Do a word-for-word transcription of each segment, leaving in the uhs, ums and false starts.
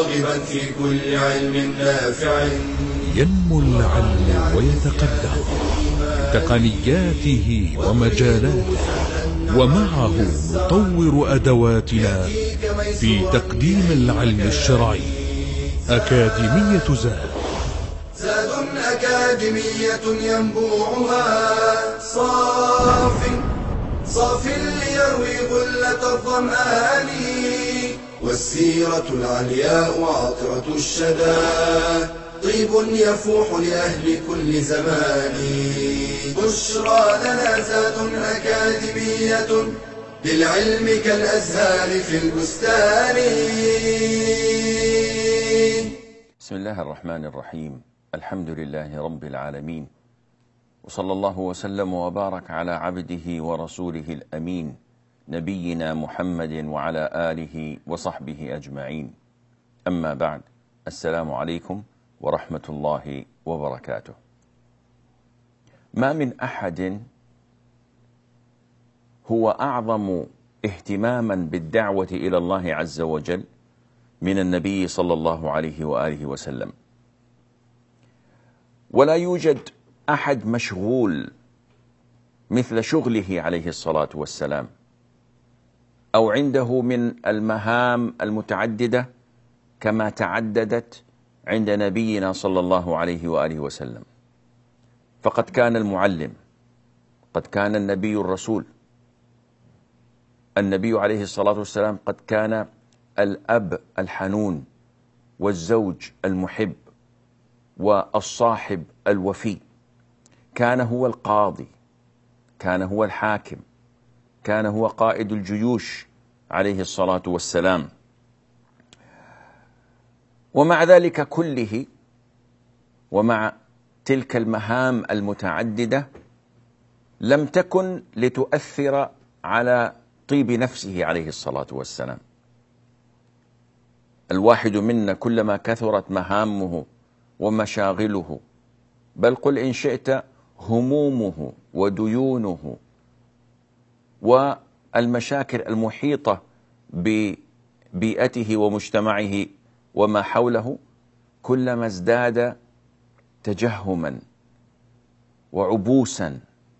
راغبا في كل علم نافع. ينمو العلم ويتقدم بتقنياته ومجالاته، ومعه نطور أدواتنا في تقديم العلم الشرعي. أكاديمية زاد، زاد أكاديمية ينبوعها صاف صاف ليروي غلة الظمآن، والسيرة العلياء عطرة الشدى طيب يفوح لأهل كل زمان. بشرى لنا زاد أكاديمية للعلم كالأزهار في البستان. بسم الله الرحمن الرحيم. الحمد لله رب العالمين، وصلى الله وسلم وبارك على عبده ورسوله الأمين نبينا محمد وعلى آله وصحبه أجمعين. أما بعد، السلام عليكم ورحمة الله وبركاته. ما من أحد هو أعظم اهتماما بالدعوة إلى الله عز وجل من النبي صلى الله عليه وآله وسلم، ولا يوجد أحد مشغول مثل شغله عليه الصلاة والسلام، أو عنده من المهام المتعددة كما تعددت عند نبينا صلى الله عليه وآله وسلم. فقد كان المعلم، قد كان النبي الرسول، النبي عليه الصلاة والسلام قد كان الأب الحنون والزوج المحب والصاحب الوفي، كان هو القاضي، كان هو الحاكم، كان هو قائد الجيوش عليه الصلاة والسلام. ومع ذلك كله، ومع تلك المهام المتعددة، لم تكن لتؤثر على طيب نفسه عليه الصلاة والسلام. الواحد منا كلما كثرت مهامه ومشاغله، بل قل إن شئت همومه وديونه والمشاكل المحيطة ببيئته ومجتمعه وما حوله، كلما ازداد تجهما وعبوسا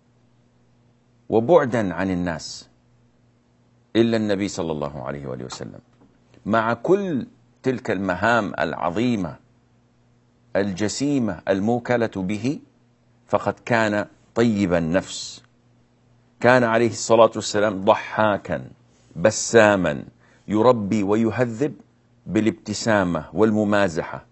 وبعدا عن الناس، إلا النبي صلى الله عليه وآله وسلم مع كل تلك المهام العظيمة الجسيمة الموكلة به، فقد كان طيب النفس. كان عليه الصلاة والسلام ضحاكا بساما، يربي ويهذب بالابتسامة والممازحة،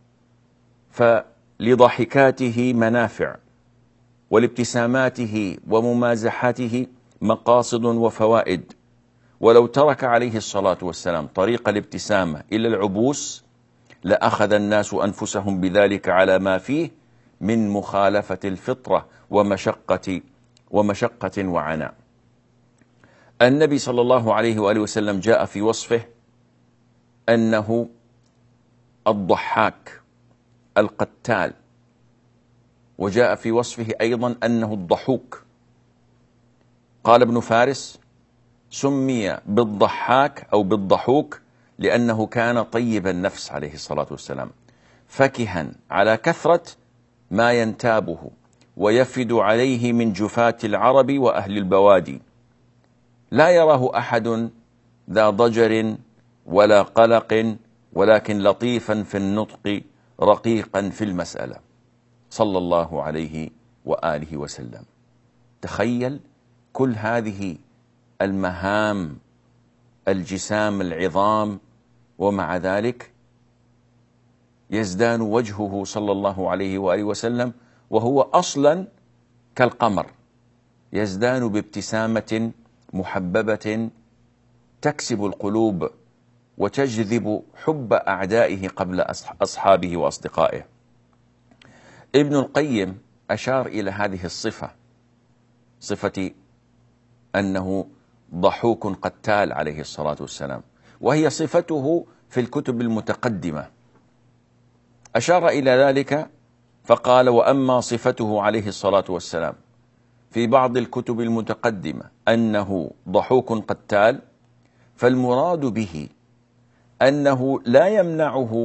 فلضحكاته منافع، ولابتساماته وممازحاته مقاصد وفوائد. ولو ترك عليه الصلاة والسلام طريق الابتسامة إلى العبوس لأخذ الناس أنفسهم بذلك على ما فيه من مخالفة الفطرة ومشقة ومشقة وعناء. النبي صلى الله عليه وآله وسلم جاء في وصفه أنه الضحاك القتال، وجاء في وصفه أيضا أنه الضحوك. قال ابن فارس: سمي بالضحاك أو بالضحوك لأنه كان طيب النفس عليه الصلاة والسلام، فكها على كثرة ما ينتابه ويفد عليه من جفاة العرب وأهل البوادي. لا يراه أحد ذا ضجر ولا قلق، ولكن لطيفا في النطق رقيقا في المسألة، صلى الله عليه وآله وسلم. تخيل كل هذه المهام الجسام العظام، ومع ذلك يزدان وجهه صلى الله عليه وآله وسلم وهو أصلا كالقمر، يزدان بابتسامة محببة تكسب القلوب وتجذب حب أعدائه قبل أصحابه وأصدقائه. ابن القيم أشار إلى هذه الصفة، صفة أنه ضحوك قتال عليه الصلاة والسلام، وهي صفته في الكتب المتقدمة. أشار إلى ذلك فقال: وأما صفته عليه الصلاة والسلام في بعض الكتب المتقدمة أنه ضحوك قتال، فالمراد به أنه لا يمنعه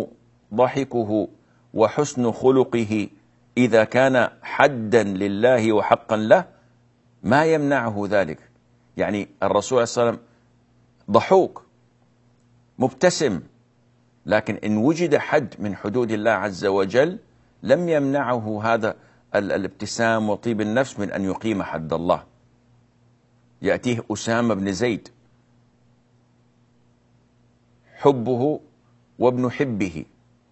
ضحكه وحسن خلقه إذا كان حدا لله وحقا له ما يمنعه ذلك. يعني الرسول صلى الله عليه وسلم ضحوك مبتسم، لكن إن وجد حد من حدود الله عز وجل لم يمنعه هذا الابتسام وطيب النفس من أن يقيم حد الله. يأتيه أسامة بن زيد حبه وابن حبه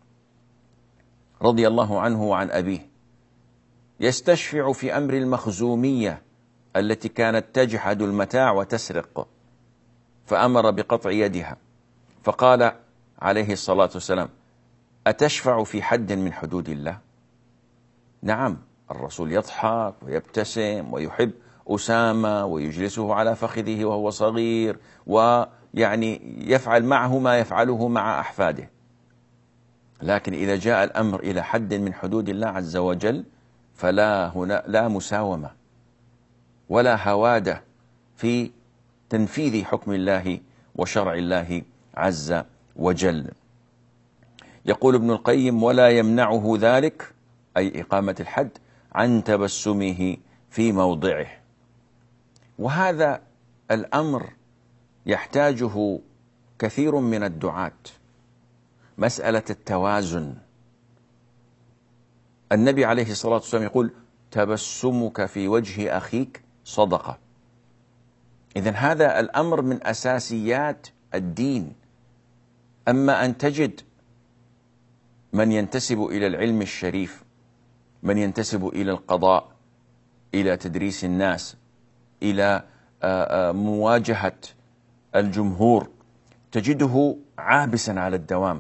رضي الله عنه وعن أبيه، يستشفع في أمر المخزومية التي كانت تجحد المتاع وتسرق، فأمر بقطع يدها، فقال عليه الصلاة والسلام: أتشفع في حد من حدود الله؟ نعم، الرسول يضحك ويبتسم ويحب أسامة ويجلسه على فخذه وهو صغير، ويعني يفعل معه ما يفعله مع أحفاده. لكن إذا جاء الأمر إلى حد من حدود الله عز وجل فلا هنا لا مساومة ولا هوادة في تنفيذ حكم الله وشرع الله عز وجل. يقول ابن القيم: ولا يمنعه ذلك، أي إقامة الحد، عن تبسمه في موضعه. وهذا الأمر يحتاجه كثير من الدعاة، مسألة التوازن. النبي عليه الصلاة والسلام يقول: تبسمك في وجه أخيك صدقة. إذن هذا الأمر من أساسيات الدين. أما أن تجد من ينتسب إلى العلم الشريف، من ينتسب إلى القضاء، إلى تدريس الناس، إلى مواجهة الجمهور، تجده عابسا على الدوام،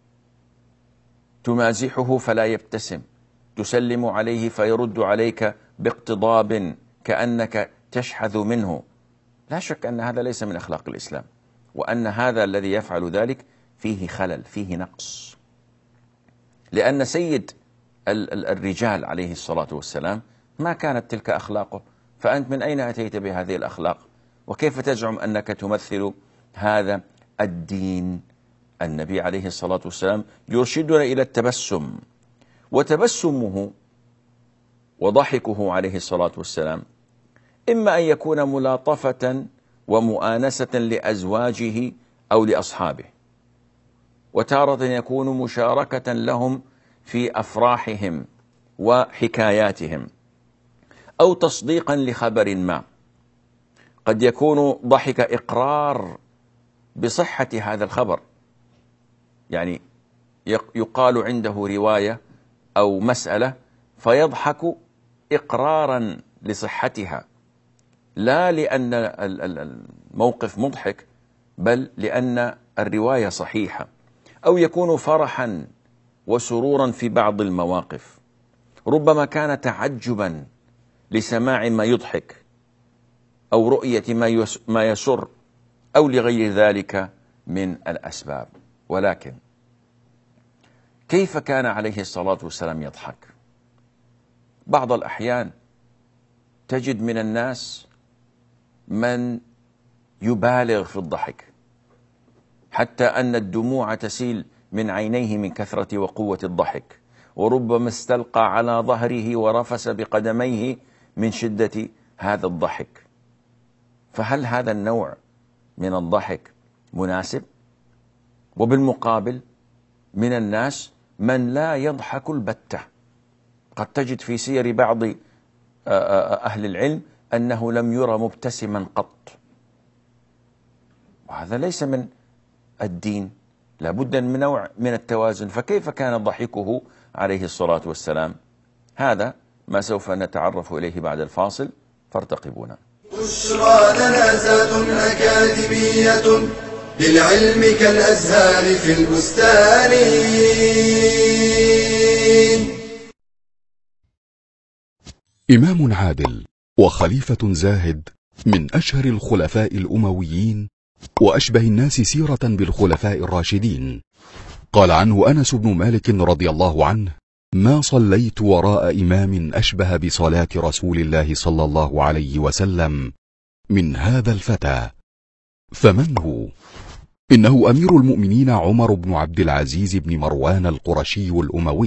تمازحه فلا يبتسم، تسلم عليه فيرد عليك باقتضاب كأنك تشحذ منه. لا شك أن هذا ليس من أخلاق الإسلام، وأن هذا الذي يفعل ذلك فيه خلل، فيه نقص. لأن سيد الرجال عليه الصلاة والسلام ما كانت تلك أخلاقه، فأنت من أين أتيت بهذه الأخلاق؟ وكيف تزعم أنك تمثل هذا الدين؟ النبي عليه الصلاة والسلام يرشدنا إلى التبسم، وتبسمه وضحكه عليه الصلاة والسلام إما أن يكون ملاطفة ومؤانسة لأزواجه أو لأصحابه، وتارة يكون مشاركة لهم في أفراحهم وحكاياتهم، أو تصديقا لخبر ما. قد يكون ضحك إقرار بصحة هذا الخبر، يعني يقال عنده رواية أو مسألة فيضحك إقرارا لصحتها، لا لأن الموقف مضحك، بل لأن الرواية صحيحة. أو يكون فرحا وسرورا في بعض المواقف، ربما كان تعجبا لسماع ما يضحك، أو رؤية ما يسر، أو لغير ذلك من الأسباب. ولكن كيف كان عليه الصلاة والسلام يضحك؟ بعض الأحيان تجد من الناس من يبالغ في الضحك، حتى أن الدموع تسيل من عينيه من كثرة وقوة الضحك، وربما استلقى على ظهره ورفس بقدميه من شدة هذا الضحك. فهل هذا النوع من الضحك مناسب؟ وبالمقابل من الناس من لا يضحك البتة. قد تجد في سير بعض أهل العلم أنه لم يرى مبتسما قط، وهذا ليس من الدين. لابد من نوع من التوازن. فكيف كان ضحكه عليه الصلاة والسلام؟ هذا ما سوف نتعرف إليه بعد الفاصل، فارتقبونا. بشرى لنا زاد أكاديمية للعلم كالأزهار في البستان. إمام عادل وخليفة زاهد من أشهر الخلفاء الأمويين وأشبه الناس سيرة بالخلفاء الراشدين. قال عنه أنس بن مالك رضي الله عنه: ما صليت وراء إمام أشبه بصلاة رسول الله صلى الله عليه وسلم من هذا الفتى. فمن هو؟ إنه أمير المؤمنين عمر بن عبد العزيز بن مروان القرشي الأموي،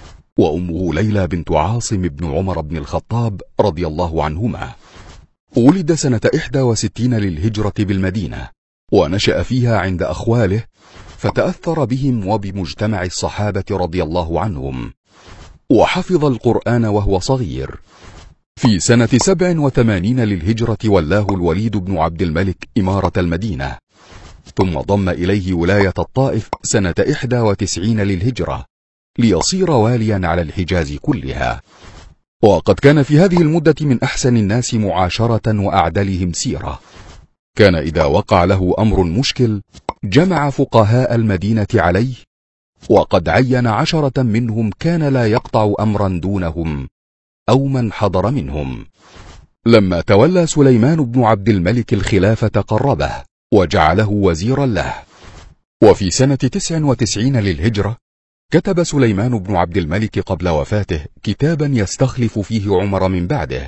وأمه ليلى بنت عاصم بن عمر بن الخطاب رضي الله عنهما. ولد سنة إحدى وستين للهجرة بالمدينة، ونشأ فيها عند أخواله، فتأثر بهم وبمجتمع الصحابة رضي الله عنهم، وحفظ القرآن وهو صغير. في سنة سبع وثمانين للهجرة ولاه الوليد بن عبد الملك إمارة المدينة، ثم ضم إليه ولاية الطائف سنة إحدى وتسعين للهجرة، ليصير واليا على الحجاز كلها. وقد كان في هذه المدة من أحسن الناس معاشرة وأعدلهم سيرة. كان إذا وقع له أمر مشكل جمع فقهاء المدينة عليه، وقد عين عشرة منهم كان لا يقطع أمرا دونهم أو من حضر منهم. لما تولى سليمان بن عبد الملك الخلافة قربه وجعله وزيرا له. وفي سنة تسع وتسعين للهجرة كتب سليمان بن عبد الملك قبل وفاته كتابا يستخلف فيه عمر من بعده.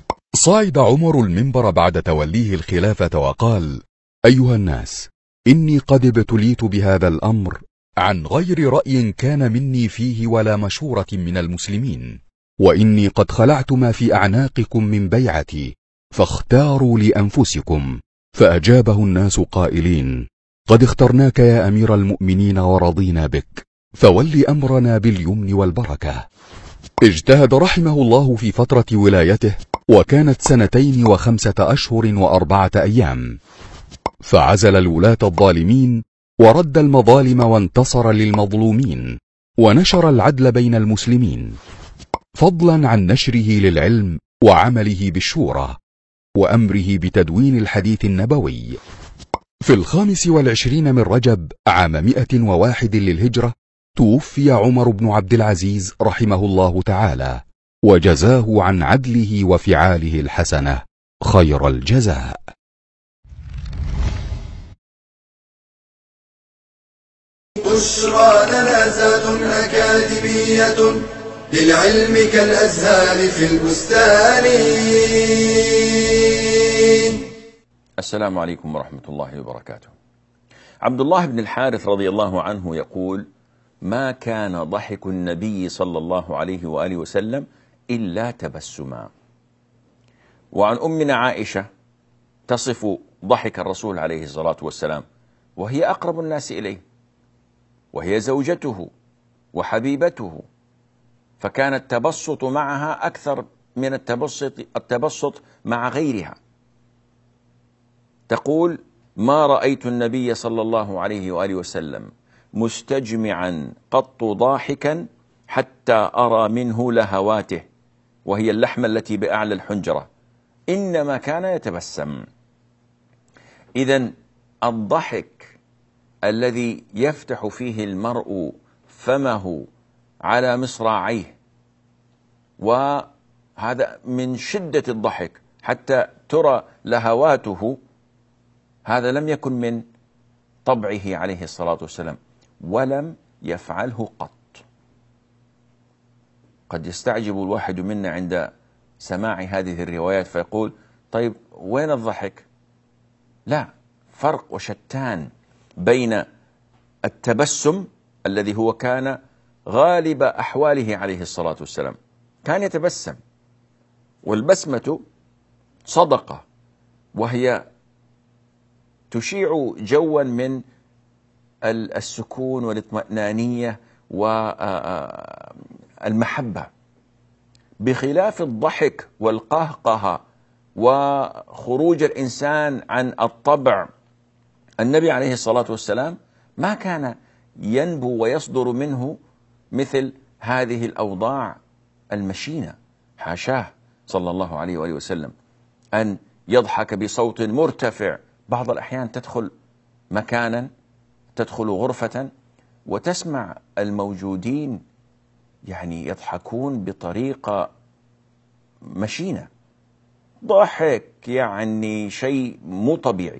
صعد عمر المنبر بعد توليه الخلافة وقال: أيها الناس، إني قد ابتليت بهذا الأمر عن غير رأي كان مني فيه ولا مشورة من المسلمين، وإني قد خلعت ما في أعناقكم من بيعتي، فاختاروا لأنفسكم. فأجابه الناس قائلين: قد اخترناك يا أمير المؤمنين ورضينا بك، فول أمرنا باليمن والبركة. اجتهد رحمه الله في فترة ولايته، وكانت سنتين وخمسة أشهر وأربعة أيام، فعزل الولاة الظالمين ورد المظالم وانتصر للمظلومين، ونشر العدل بين المسلمين، فضلا عن نشره للعلم وعمله بالشورى وأمره بتدوين الحديث النبوي. في الخامس والعشرين من رجب عام مئة وواحد للهجرة توفي عمر بن عبد العزيز رحمه الله تعالى، وجزاه عن عدله وفعاله الحسنة خير الجزاء. بشرى لنا زاد أكاديمية للعلم كالأزهار في البستان. السلام عليكم ورحمة الله وبركاته. عبد الله بن الحارث رضي الله عنه يقول: ما كان ضحك النبي صلى الله عليه وآله وسلم إلا تبسما. وعن أمنا عائشة تصف ضحك الرسول عليه الصلاة والسلام، وهي أقرب الناس إليه، وهي زوجته وحبيبته، فكان التبسط معها أكثر من التبسط, التبسط مع غيرها. تقول: ما رأيت النبي صلى الله عليه وآله وسلم مستجمعا قط ضاحكا حتى أرى منه لهواته، وهي اللحمة التي بأعلى الحنجرة، إنما كان يتبسم. إذن الضحك الذي يفتح فيه المرء فمه على مصراعيه، وهذا من شدة الضحك حتى ترى لهواته، هذا لم يكن من طبعه عليه الصلاة والسلام، ولم يفعله قط. قد يستعجب الواحد منا عند سماع هذه الروايات فيقول: طيب وين الضحك؟ لا، فرق وشتان بين التبسم الذي هو كان غالب أحواله عليه الصلاة والسلام، كان يتبسم، والبسمة صدقة، وهي تشيع جوا من السكون والاطمئنانية والمحبة، بخلاف الضحك والقهقه وخروج الإنسان عن الطبع. النبي عليه الصلاة والسلام ما كان ينبو ويصدر منه مثل هذه الأوضاع المشينة، حاشاه صلى الله عليه وآله وسلم أن يضحك بصوت مرتفع. بعض الأحيان تدخل مكانا، تدخل غرفة، وتسمع الموجودين يعني يضحكون بطريقة مشينة، ضحك يعني شيء مو طبيعي،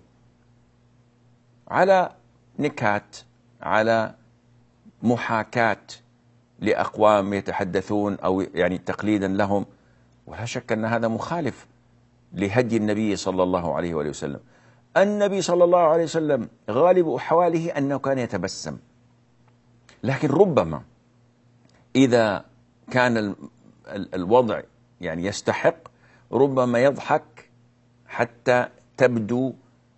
على نكات، على محاكاة لأقوام يتحدثون أو يعني تقليدا لهم، ولا شك أن هذا مخالف لهدي النبي صلى الله عليه وآله وسلم. النبي صلى الله عليه وسلم غالب أحواله أنه كان يتبسم، لكن ربما إذا كان الوضع يعني يستحق ربما يضحك حتى تبدو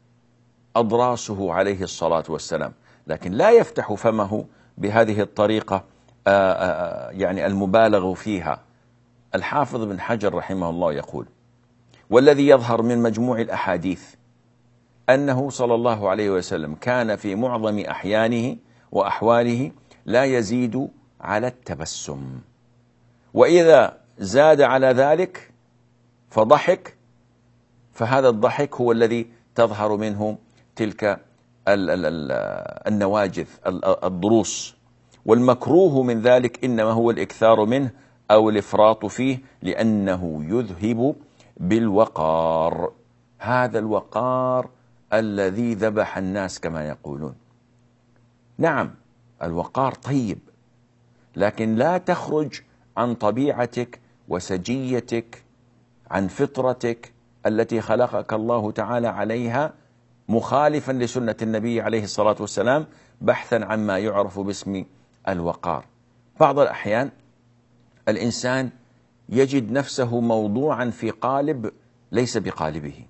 أضراسه عليه الصلاة والسلام، لكن لا يفتح فمه بهذه الطريقة يعني المبالغ فيها. الحافظ بن حجر رحمه الله يقول: والذي يظهر من مجموع الأحاديث أنه صلى الله عليه وسلم كان في معظم أحيانه وأحواله لا يزيد على التبسم، وإذا زاد على ذلك فضحك، فهذا الضحك هو الذي تظهر منه تلك النواجذ الضروس، والمكروه من ذلك إنما هو الإكثار منه أو الإفراط فيه، لأنه يذهب بالوقار، هذا الوقار الذي ذبح الناس كما يقولون. نعم الوقار طيب، لكن لا تخرج عن طبيعتك وسجيتك، عن فطرتك التي خلقك الله تعالى عليها، مخالفا لسنة النبي عليه الصلاة والسلام، بحثا عما يعرف باسم الوقار. بعض الأحيان الإنسان يجد نفسه موضوعا في قالب ليس بقالبه،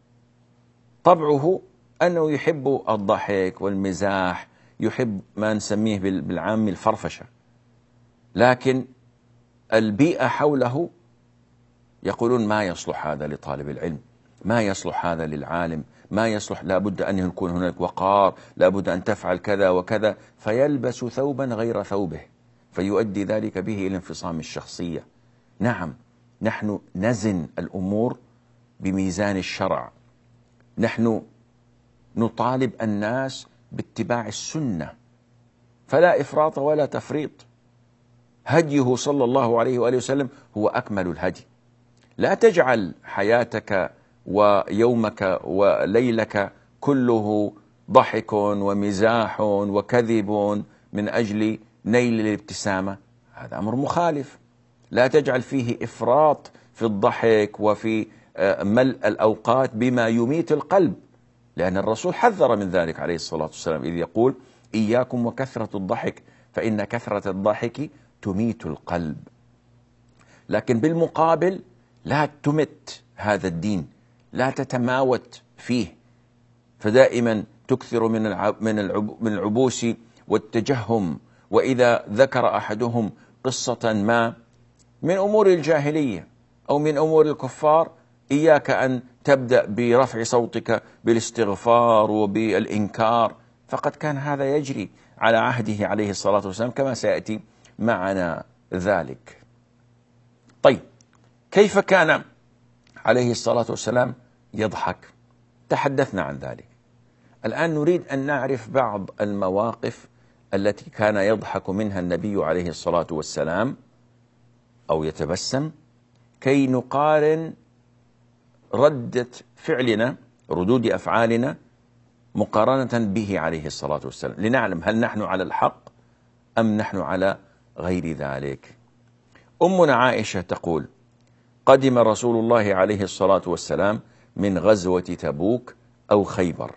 طبعه أنه يحب الضحك والمزاح، يحب ما نسميه بالعام الفرفشة، لكن البيئة حوله يقولون ما يصلح هذا لطالب العلم، ما يصلح هذا للعالم، ما يصلح، لابد أن يكون هناك وقار، لابد أن تفعل كذا وكذا، فيلبس ثوبا غير ثوبه، فيؤدي ذلك به إلى انفصام الشخصية. نعم نحن نزن الأمور بميزان الشرع، نحن نطالب الناس باتباع السنة، فلا إفراط ولا تفريط. هديه صلى الله عليه وآله وسلم هو أكمل الهدي. لا تجعل حياتك ويومك وليلك كله ضحك ومزاح وكذب من أجل نيل الابتسامة، هذا أمر مخالف. لا تجعل فيه إفراط في الضحك وفي ملء الأوقات بما يميت القلب، لأن الرسول حذر من ذلك عليه الصلاة والسلام، إذ يقول: إياكم وكثرة الضحك فإن كثرة الضحك تميت القلب. لكن بالمقابل لا تمت هذا الدين، لا تتماوت فيه، فدائما تكثر من من العبوس والتجهم، وإذا ذكر أحدهم قصة ما من أمور الجاهلية أو من أمور الكفار، إياك أن تبدأ برفع صوتك بالاستغفار وبالإنكار، فقد كان هذا يجري على عهده عليه الصلاة والسلام كما سيأتي معنا ذلك. طيب، كيف كان عليه الصلاة والسلام يضحك؟ تحدثنا عن ذلك. الآن نريد أن نعرف بعض المواقف التي كان يضحك منها النبي عليه الصلاة والسلام أو يتبسم، كي نقارن ردة فعلنا، ردود أفعالنا، مقارنة به عليه الصلاة والسلام، لنعلم هل نحن على الحق أم نحن على غير ذلك. أمنا عائشة تقول: قدم رسول الله عليه الصلاة والسلام من غزوة تبوك أو خيبر،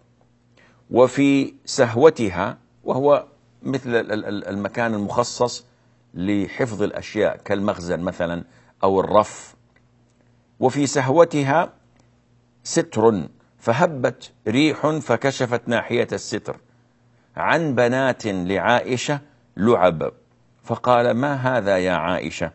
وفي سهوتها، وهو مثل المكان المخصص لحفظ الأشياء كالمخزن مثلا أو الرف، وفي سهوتها ستر، فهبت ريح فكشفت ناحية الستر عن بنات لعائشة لعب، فقال: ما هذا يا عائشة؟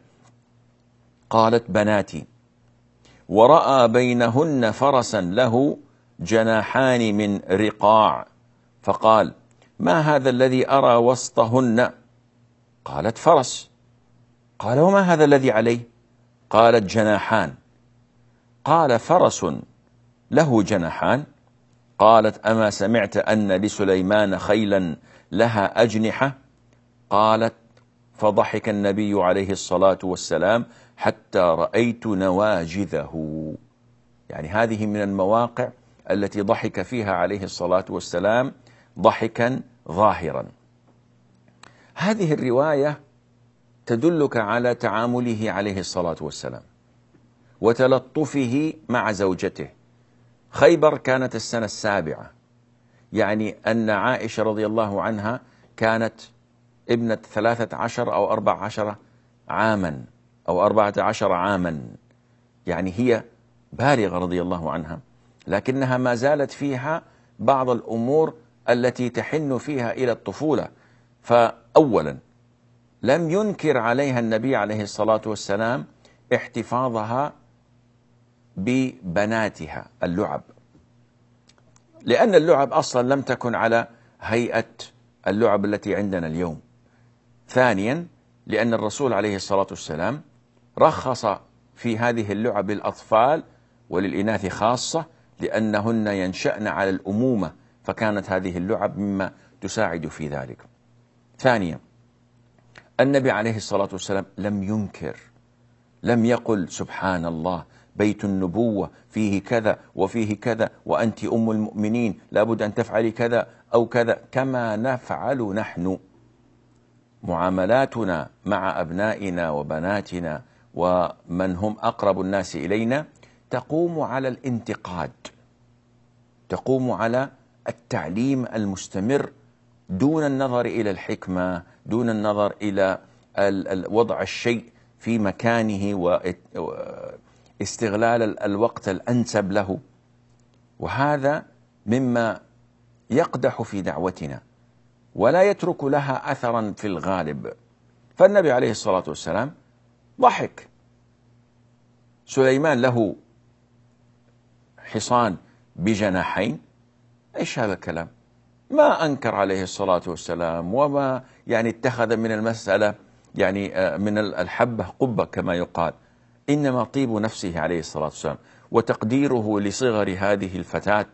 قالت: بناتي. ورأى بينهن فرسا له جناحان من رقاع، فقال: ما هذا الذي أرى وسطهن؟ قالت: فرس. قال: وما هذا الذي عليه؟ قالت: جناحان. قال: فرس له جناحان؟ قالت: أما سمعت أن لسليمان خيلا لها أجنحة؟ قالت: فضحك النبي عليه الصلاة والسلام حتى رأيت نواجذه. يعني هذه من المواقع التي ضحك فيها عليه الصلاة والسلام ضحكا ظاهرا. هذه الرواية تدلك على تعامله عليه الصلاة والسلام وتلطفه مع زوجته، خيبر كانت السنة السابعة، يعني أن عائشة رضي الله عنها كانت ابنة ثلاثة عشر أو أربع عشر عاما أو أربعة عشر عاما، يعني هي بالغة رضي الله عنها، لكنها ما زالت فيها بعض الأمور التي تحن فيها إلى الطفولة. فأولا لم ينكر عليها النبي عليه الصلاة والسلام احتفاظها ببناتها اللعب، لأن اللعب أصلا لم تكن على هيئة اللعب التي عندنا اليوم. ثانيا لأن الرسول عليه الصلاة والسلام رخص في هذه اللعب للأطفال وللإناث خاصة، لأنهن ينشأن على الأمومة، فكانت هذه اللعب مما تساعد في ذلك. ثانيا النبي عليه الصلاة والسلام لم ينكر، لم يقل سبحان الله بيت النبوة فيه كذا وفيه كذا وأنت أم المؤمنين لابد أن تفعلي كذا أو كذا، كما نفعل نحن. معاملاتنا مع أبنائنا وبناتنا ومن هم أقرب الناس إلينا تقوم على الانتقاد، تقوم على التعليم المستمر دون النظر إلى الحكمة، دون النظر إلى وضع الشيء في مكانه واستغلال الوقت الأنسب له. وهذا مما يقدح في دعوتنا ولا يترك لها أثرا في الغالب. فالنبي عليه الصلاة والسلام ضحك. سليمان له حصان بجناحين، إيش هذا الكلام؟ ما أنكر عليه الصلاة والسلام، وما يعني اتخذ من المسألة يعني من الحبة قبة كما يقال، إنما طيب نفسه عليه الصلاة والسلام وتقديره لصغر هذه الفتاة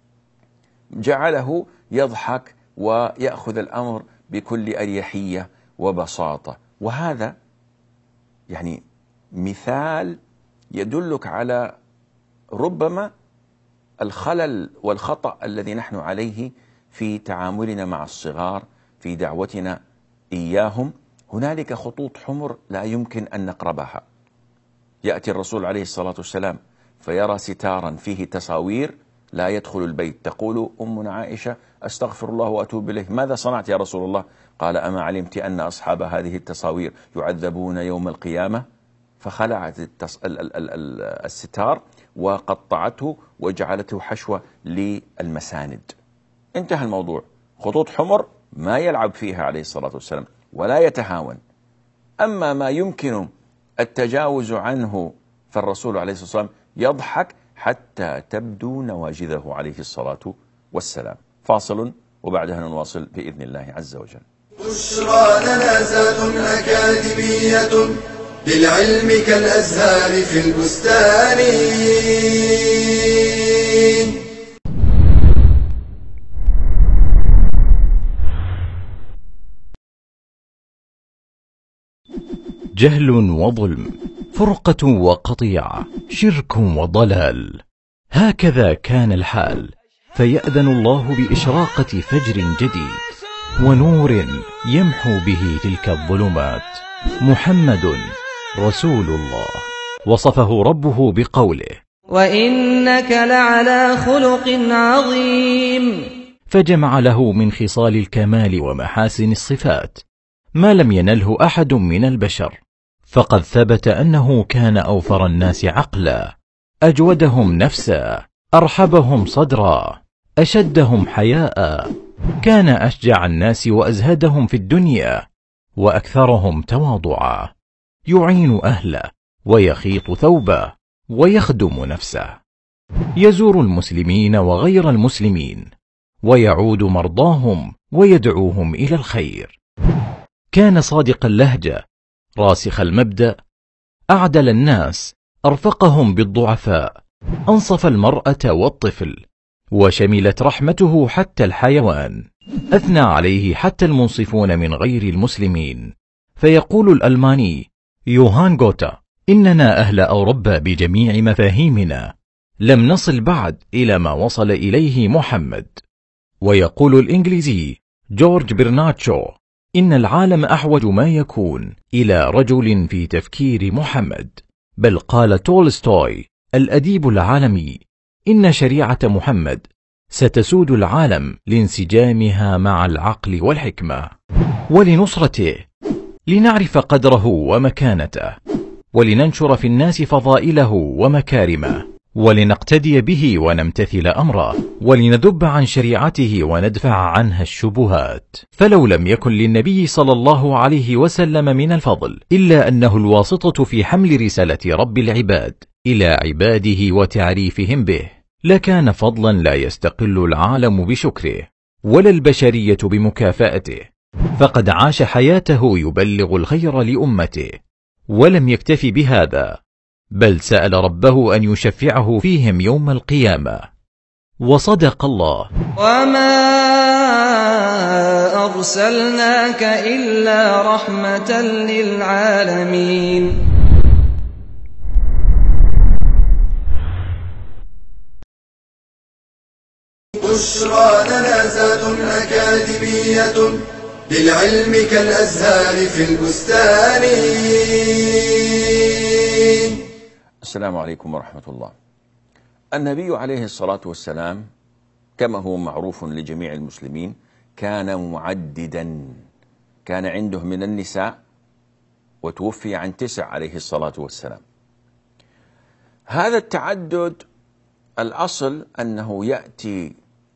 جعله يضحك ويأخذ الأمر بكل أريحية وبساطة. وهذا يعني مثال يدلك على ربما الخلل والخطأ الذي نحن عليه في تعاملنا مع الصغار، في دعوتنا إياهم. هنالك خطوط حمر لا يمكن أن نقربها. يأتي الرسول عليه الصلاة والسلام فيرى ستارا فيه تصاوير، لا يدخل البيت. تقول أمنا عائشة أستغفر الله وأتوب إليه، ماذا صنعت يا رسول الله؟ قال أما علمت أن أصحاب هذه التصاوير يعذبون يوم القيامة؟ فخلعت التص... ال... ال... ال... الستار وقطعته وجعلته حشوة للمساند. انتهى الموضوع. خطوط حمر ما يلعب فيها عليه الصلاة والسلام ولا يتهاون. أما ما يمكن التجاوز عنه فالرسول عليه الصلاة والسلام يضحك حتى تبدو نواجذه عليه الصلاة والسلام. فاصل وبعدها نواصل بإذن الله عز وجل. بشرى لنا زاد أكاديمية للعلم كالأزهار في البستان. جهل وظلم، فرقة وقطيعة، شرك وضلال، هكذا كان الحال. فيأذن الله بإشراقة فجر جديد ونور يمحو به تلك الظلمات. محمد رسول الله، وصفه ربه بقوله: وإنك لعلى خلق عظيم. فجمع له من خصال الكمال ومحاسن الصفات ما لم ينله أحد من البشر. فقد ثبت أنه كان أوفر الناس عقلا، أجودهم نفسا، أرحبهم صدرا، أشدهم حياء، كان أشجع الناس وأزهدهم في الدنيا، وأكثرهم تواضعا، يعين أهله ويخيط ثوبه ويخدم نفسه، يزور المسلمين وغير المسلمين، ويعود مرضاهم ويدعوهم إلى الخير. كان صادق اللهجة، راسخ المبدأ، أعدل الناس، أرفقهم بالضعفاء، أنصف المرأة والطفل، وشملت رحمته حتى الحيوان. أثنى عليه حتى المنصفون من غير المسلمين. فيقول الألماني يوهان غوتا: إننا أهل أوروبا بجميع مفاهيمنا لم نصل بعد إلى ما وصل إليه محمد. ويقول الإنجليزي جورج برنارد شو: إن العالم أحوج ما يكون إلى رجل في تفكير محمد. بل قال تولستوي الأديب العالمي: إن شريعة محمد ستسود العالم لانسجامها مع العقل والحكمة ولنصرته، لنعرف قدره ومكانته، ولننشر في الناس فضائله ومكارمه، ولنقتدي به ونمتثل أمره، ولندب عن شريعته وندفع عنها الشبهات. فلو لم يكن للنبي صلى الله عليه وسلم من الفضل إلا أنه الواسطة في حمل رسالة رب العباد إلى عباده وتعريفهم به، لكان فضلا لا يستقل العالم بشكره ولا البشرية بمكافأته، فقد عاش حياته يبلغ الخير لأمته، ولم يكتف بهذا، بل سأل ربه أن يشفعه فيهم يوم القيامة. وصدق الله: وما أرسلناك إلا رحمة للعالمين. بشرى لنا زاد أكاديمية للعلم كالأزهار في البستان. السلام عليكم ورحمة الله. النبي عليه الصلاة والسلام كما هو معروف لجميع المسلمين كان معددا، كان عنده من النساء وتوفي عن تسع عليه الصلاة والسلام. هذا التعدد الأصل أنه يأتي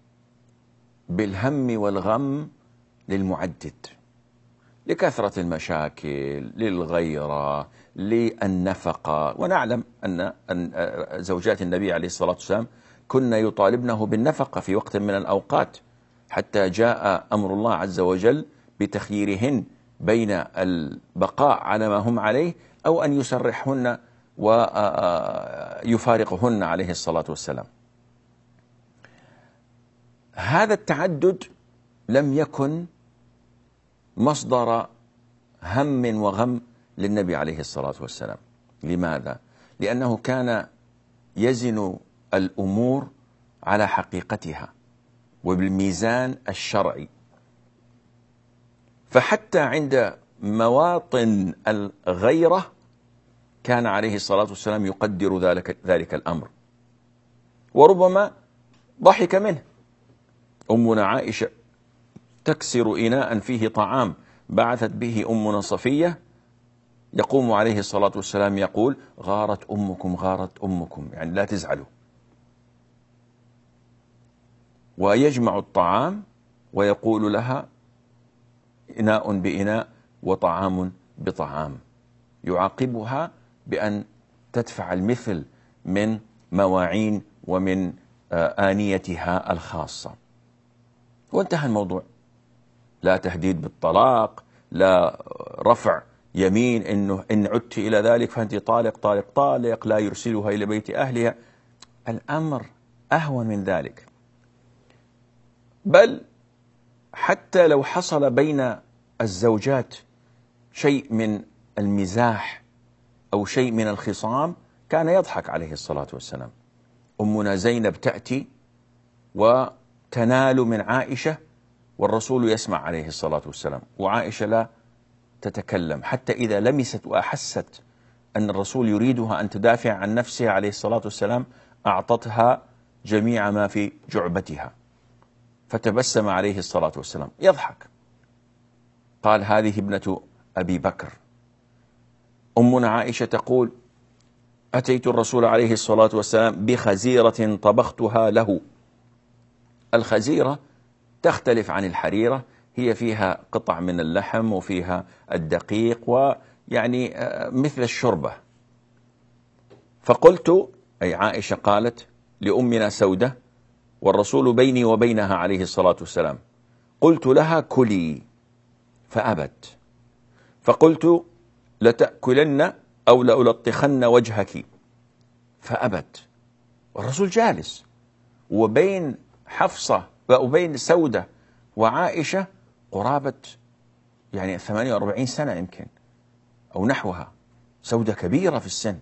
بالهم والغم للمعدد، لكثرة المشاكل، للغيرة، للنفقة. ونعلم أن زوجات النبي عليه الصلاة والسلام كنا يطالبنه بالنفقة في وقت من الأوقات، حتى جاء أمر الله عز وجل بتخييرهن بين البقاء على ما هم عليه أو أن يسرحهن ويفارقهن عليه الصلاة والسلام. هذا التعدد لم يكن مصدر هم وغم للنبي عليه الصلاة والسلام. لماذا؟ لأنه كان يزن الأمور على حقيقتها وبالميزان الشرعي، فحتى عند مواطن الغيرة كان عليه الصلاة والسلام يقدر ذلك, ذلك الأمر، وربما ضحك منه. أمنا عائشة تكسر إناء فيه طعام بعثت به أمنا صفية، يقوم عليه الصلاة والسلام يقول: غارت أمكم غارت أمكم، يعني لا تزعلوا. ويجمع الطعام ويقول لها: إناء بإناء وطعام بطعام، يعاقبها بأن تدفع المثل من مواعين ومن آنيتها الخاصة، وانتهى الموضوع. لا تهديد بالطلاق، لا رفع يمين إنه إن عدت إلى ذلك فأنت طالق طالق طالق، لا يرسلها إلى بيت أهلها. الأمر أهون من ذلك. بل حتى لو حصل بين الزوجات شيء من المزاح أو شيء من الخصام كان يضحك عليه الصلاة والسلام. أمنا زينب تأتي وتنال من عائشة والرسول يسمع عليه الصلاة والسلام، وعائشة لا تتكلم، حتى إذا لمست وأحست أن الرسول يريدها أن تدافع عن نفسها عليه الصلاة والسلام أعطتها جميع ما في جعبتها، فتبسم عليه الصلاة والسلام يضحك. قال: هذه ابنة أبي بكر. أمنا عائشة تقول: أتيت الرسول عليه الصلاة والسلام بخزيرة طبختها له. الخزيرة تختلف عن الحريرة، هي فيها قطع من اللحم وفيها الدقيق ويعني مثل الشوربة. فقلت، أي عائشة قالت لأمنا سودة والرسول بيني وبينها عليه الصلاة والسلام، قلت لها: كلي، فأبت. فقلت: لتأكلن أو لألطخن وجهك، فأبت. والرسول جالس، وبين حفصة وبين سودة وعائشة قرابة يعني ثمانية وأربعين سنة يمكن أو نحوها. سودة كبيرة في السن،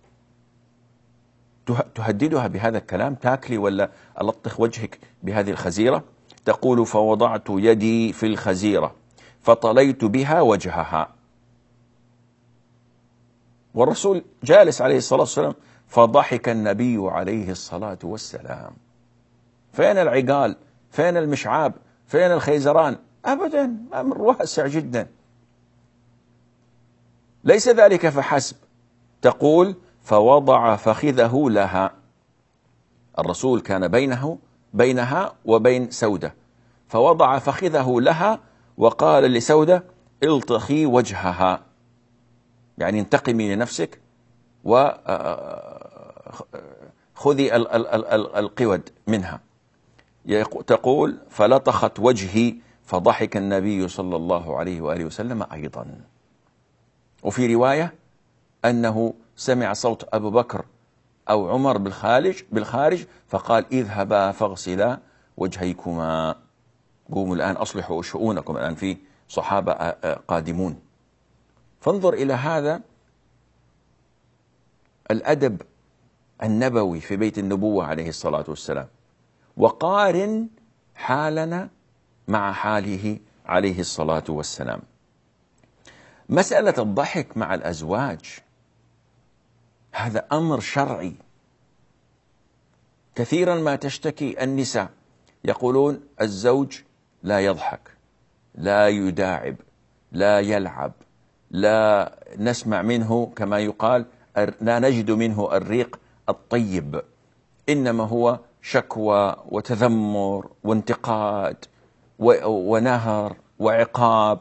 تهددها بهذا الكلام: تاكلي ولا ألطخ وجهك بهذه الخزيرة؟ تقول: فوضعت يدي في الخزيرة فطليت بها وجهها. والرسول جالس عليه الصلاة والسلام، فضحك النبي عليه الصلاة والسلام. فين العقال؟ فين المشعاب؟ فين الخيزران؟ أبدا، أمر واسع جدا. ليس ذلك فحسب، تقول فوضع فخذه لها. الرسول كان بينه بينها وبين سودة، فوضع فخذه لها وقال لسودة الطخي وجهها، يعني انتقمي لنفسك وخذي القود منها. تقول فلطخت وجهي فضحك النبي صلى الله عليه وآله وسلم أيضا. وفي رواية أنه سمع صوت أبو بكر أو عمر بالخارج بالخارج فقال اذهبا فاغسلا وجهيكما، قوموا الآن أصلحوا شؤونكم، الآن في صحابة قادمون. فانظر إلى هذا الأدب النبوي في بيت النبوة عليه الصلاة والسلام، وقارن حالنا مع حاله عليه الصلاة والسلام. مسألة الضحك مع الأزواج هذا أمر شرعي. كثيرا ما تشتكي النساء يقولون الزوج لا يضحك، لا يداعب، لا يلعب، لا نسمع منه كما يقال، لا نجد منه الريق الطيب، إنما هو شكوى وتذمر وانتقاد ونهر وعقاب.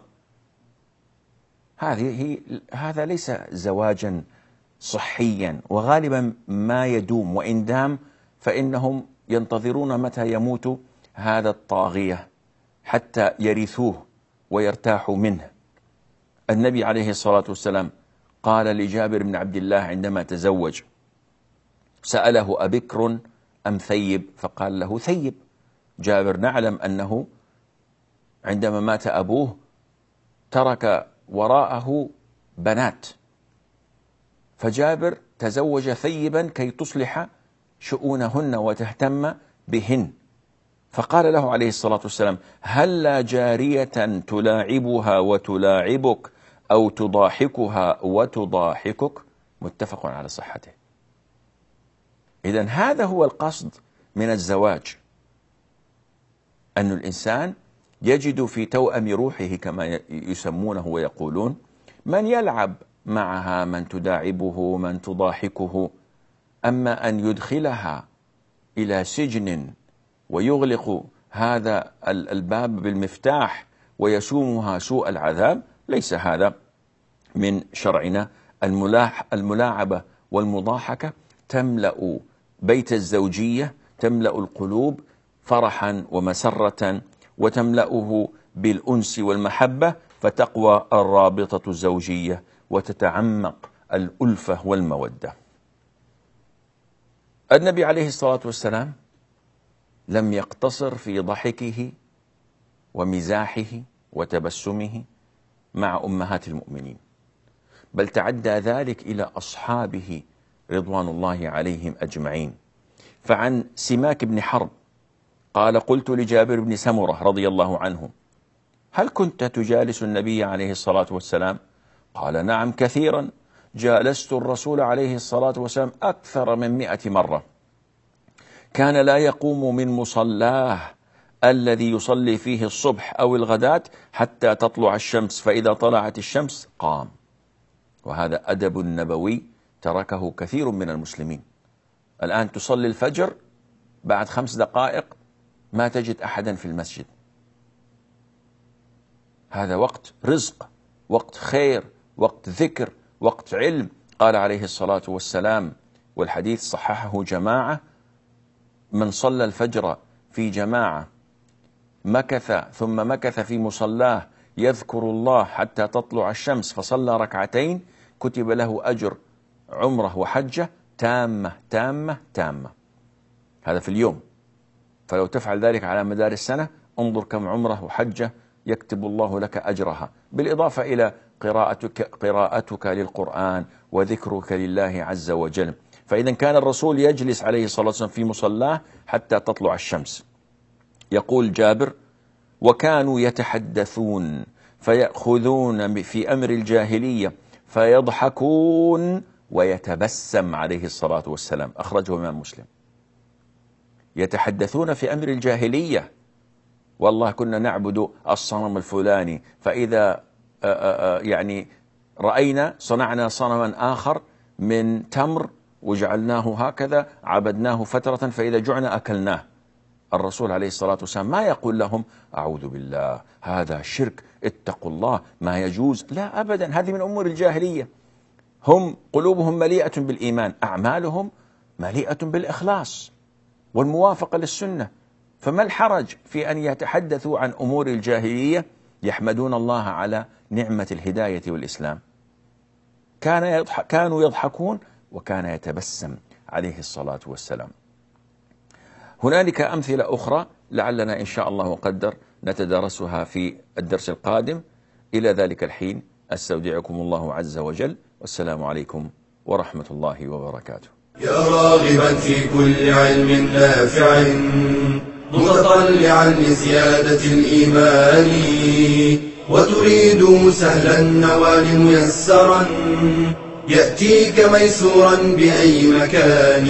هذه هذا ليس زواجا صحيا، وغالبا ما يدوم، وإن دام فإنهم ينتظرون متى يموت هذا الطاغية حتى يرثوه ويرتاحوا منه. النبي عليه الصلاة والسلام قال لجابر بن عبد الله عندما تزوج، سأله أبكر أم ثيب؟ فقال له ثيب. جابر نعلم أنه عندما مات أبوه ترك وراءه بنات، فجابر تزوج ثيبا كي تصلح شؤونهن وتهتم بهن. فقال له عليه الصلاة والسلام هل لا جارية تلاعبها وتلاعبك أو تضاحكها وتضاحكك؟ متفق على صحته. إذن هذا هو القصد من الزواج، أن الإنسان يجد في توأم روحه كما يسمونه ويقولون من يلعب معها، من تداعبه، من تضاحكه. أما أن يدخلها إلى سجن ويغلق هذا الباب بالمفتاح ويسومها سوء العذاب، ليس هذا من شرعنا. الملاعبة والمضاحكة تملأ بيت الزوجية، تملأ القلوب فرحا ومسرة، وتملأه بالأنس والمحبة، فتقوى الرابطة الزوجية وتتعمق الألفة والمودة. النبي عليه الصلاة والسلام لم يقتصر في ضحكه ومزاحه وتبسمه مع أمهات المؤمنين، بل تعدى ذلك إلى أصحابه رضوان الله عليهم أجمعين. فعن سماك بن حرب قال قلت لجابر بن سمرة رضي الله عنه هل كنت تجالس النبي عليه الصلاة والسلام؟ قال نعم كثيرا، جالست الرسول عليه الصلاة والسلام أكثر من مئة مرة. كان لا يقوم من مصلاه الذي يصلي فيه الصبح أو الغداة حتى تطلع الشمس، فإذا طلعت الشمس قام. وهذا أدب نبوي تركه كثير من المسلمين. الآن تصلي الفجر بعد خمس دقائق ما تجد أحدا في المسجد. هذا وقت رزق، وقت خير، وقت ذكر، وقت علم. قال عليه الصلاة والسلام، والحديث صححه جماعة، من صلى الفجر في جماعة مكث ثم مكث في مصلاه يذكر الله حتى تطلع الشمس فصلى ركعتين كتب له أجر عمره وحجة تامة تامة تامة. هذا في اليوم. فلو تفعل ذلك على مدار السنة انظر كم عمره وحجة يكتب الله لك أجرها، بالإضافة إلى قراءتك, قراءتك للقرآن وذكرك لله عز وجل. فإذا كان الرسول يجلس عليه الصلاة والسلام في مصلاه حتى تطلع الشمس. يقول جابر وكانوا يتحدثون فيأخذون في أمر الجاهلية فيضحكون ويتبسم عليه الصلاة والسلام. أخرجه الإمام مسلم. يتحدثون في أمر الجاهلية، والله كنا نعبد الصنم الفلاني، فإذا يعني رأينا صنعنا صنما آخر من تمر وجعلناه هكذا عبدناه فترة، فإذا جعنا أكلناه. الرسول عليه الصلاة والسلام ما يقول لهم أعوذ بالله هذا شرك اتقوا الله ما يجوز، لا أبدا، هذه من أمور الجاهلية. هم قلوبهم مليئة بالإيمان، أعمالهم مليئة بالإخلاص والموافقة للسنة، فما الحرج في أن يتحدثوا عن أمور الجاهلية يحمدون الله على نعمة الهداية والإسلام. كان يضحك كانوا يضحكون وكان يتبسم عليه الصلاة والسلام. هنالك أمثلة أخرى لعلنا إن شاء الله وقدر نتدارسها في الدرس القادم. إلى ذلك الحين أستودعكم الله عز وجل، والسلام عليكم ورحمة الله وبركاته. يا راغبا في كل علم نافع متطلعا لزيادة الإيمان، وتريد سهلا النوال ميسرا يأتيك ميسورا بأي مكان.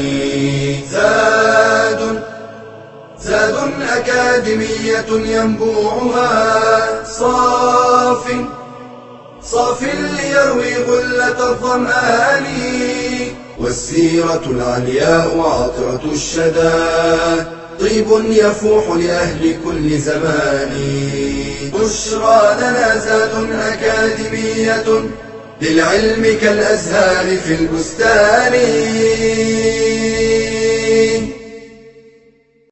زاد زاد أكاديمية ينبوعها صاف صاف ليروي غلة الظمآن، والسيرة العلياء عطرة الشدى طيب يفوح لأهل كل زمان. بشرى لنا زاد أكاديمية للعلم كالأزهار في البستان.